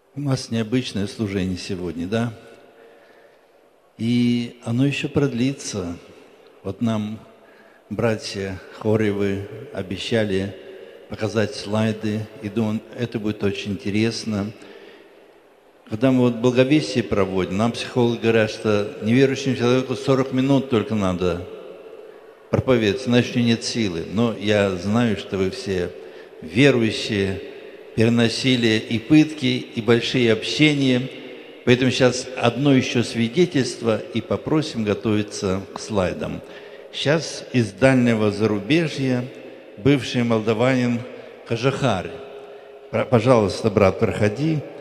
У нас необычное служение сегодня, да? И оно еще продлится. Вот нам братья Хоревы обещали показать слайды, и думаю, это будет очень интересно. Когда мы вот благовестие проводим, нам психологи говорят, что неверующему человеку 40 минут только надо проповедовать, иначе нет силы. Но я знаю, что вы все верующие, переносили и пытки, и большие общения. Поэтому сейчас одно еще свидетельство, и попросим готовиться к слайдам. Сейчас из дальнего зарубежья бывший молдаванин Кажахар. Пожалуйста, брат, проходи.